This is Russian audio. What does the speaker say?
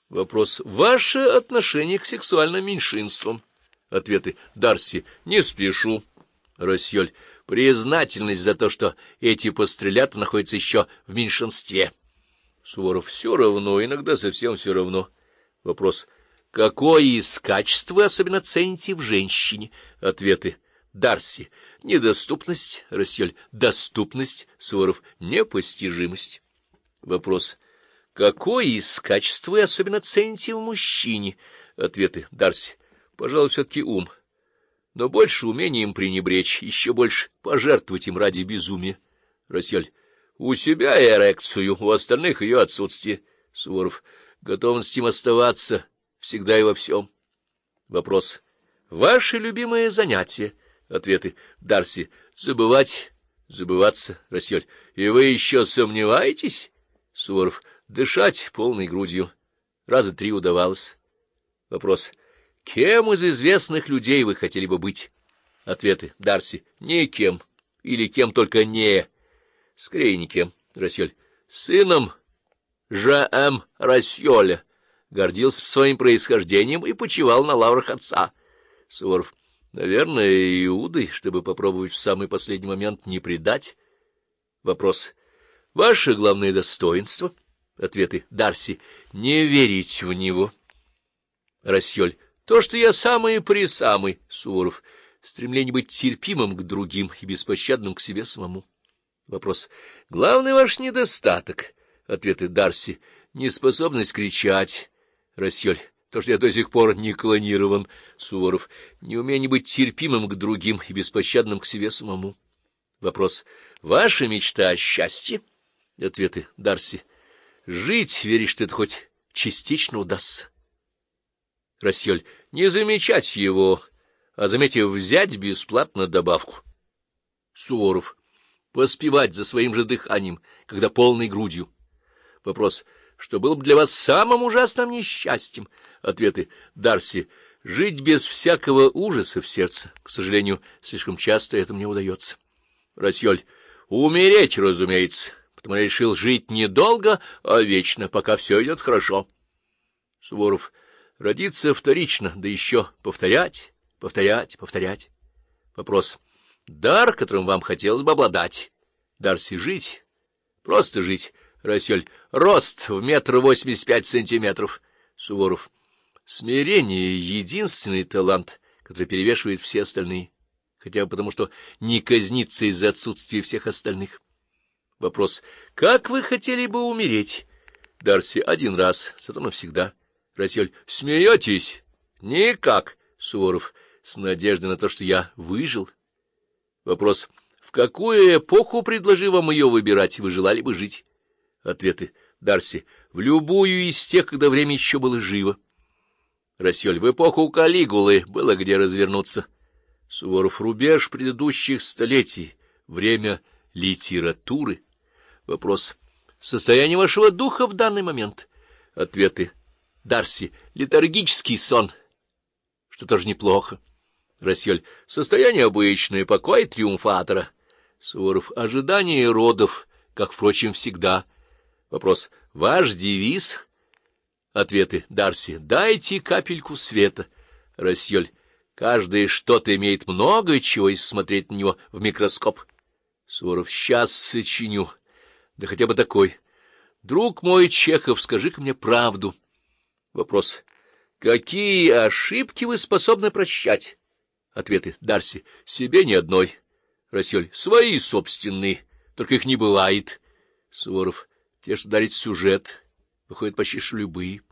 Вопрос. Ваше отношение к сексуальным меньшинствам? Ответы. Дарси. Не спешу. Рассёль. Признательность за то, что эти пострелята находятся еще в меньшинстве. Суворов. Все равно, иногда совсем все равно. Вопрос. Какое из качеств вы особенно цените в женщине? Ответы. Дарси. Недоступность. Рассёль. Доступность. Суворов. Непостижимость. Вопрос. Какое из качеств вы особенно цените в мужчине? Ответы. Дарси. Пожалуй, все-таки ум. Но больше умением пренебречь, еще больше пожертвовать им ради безумия. Рассёль. У себя эрекцию, у остальных ее отсутствие. Суворов. Готовность им оставаться всегда и во всем. Вопрос. Ваши любимые занятия? Ответы. Дарси. Забывать, забываться. Рассёль. И вы еще сомневаетесь? Суворов. Дышать полной грудью. Раза 3 удавалось. Вопрос. Кем из известных людей вы хотели бы быть? Ответы. Дарси. Никем. Или кем только не. Скорее никем. Рассёль. Сыном Ж.М. Рассёля. Гордился своим происхождением и почивал на лаврах отца. Суворов. Наверное, Иудой, чтобы попробовать в самый последний момент не предать. Вопрос. Ваше главное достоинство? Ответы. Дарси. Не верить в него. Рассёль. То, что я самый-пресамый. Суворов. Стремление быть терпимым к другим и беспощадным к себе самому. Вопрос. Главный ваш недостаток. Ответы. Дарси. Неспособность кричать. Рассёль. То, что я до сих пор не клонирован. Суворов. Неумение быть терпимым к другим и беспощадным к себе самому. Вопрос. Ваша мечта о счастье? Ответы. Дарси. Жить, веришь, что это хоть частично удастся. Рассёль. Не замечать его, а, заметив, взять бесплатно добавку. Суворов. Поспевать за своим же дыханием, когда полной грудью. Вопрос. Что было бы для вас самым ужасным несчастьем? Ответы. Дарси. Жить без всякого ужаса в сердце. К сожалению, слишком часто это мне удается. Рассёль. Умереть, разумеется. Потому я решил жить недолго, а вечно, пока все идет хорошо. Суворов. Родиться вторично, да еще повторять, повторять, повторять. Вопрос. Дар, которым вам хотелось бы обладать. Дарси. Жить. Просто жить. Рассёль. Рост в 1,85 м. Суворов. Смирение — единственный талант, который перевешивает все остальные, хотя бы потому, что не казнится из-за отсутствия всех остальных. Вопрос. Как вы хотели бы умереть? Дарси. 1 раз, зато навсегда. Рассёль. Смеетесь? Никак. Суворов. С надеждой на то, что я выжил. Вопрос. В какую эпоху, предложи вам ее выбирать, вы желали бы жить? Ответы. Дарси. В любую из тех, когда время еще было живо. Рассёль. В эпоху Калигулы было где развернуться. Суворов. Рубеж предыдущих столетий. Время литературы. Вопрос. Состояние вашего духа в данный момент? Ответы. Дарси. Летаргический сон, что тоже неплохо. Рассёль. Состояние обычное, покой триумфатора. Суворов. Ожидание родов, как, впрочем, всегда. Вопрос. Ваш девиз? Ответы. Дарси. Дайте капельку света. Рассёль. Каждое что-то имеет много чего, если смотреть на него в микроскоп. Суворов. Сейчас сочиню. Да хотя бы такой. Друг мой Чехов, скажи-ка мне правду. Вопрос. Какие ошибки вы способны прощать? Ответы. Дарси. Себе ни одной. Рассёль. Свои собственные. Только их не бывает. Суворов. Те, что дарит сюжет, выходят почти что любые.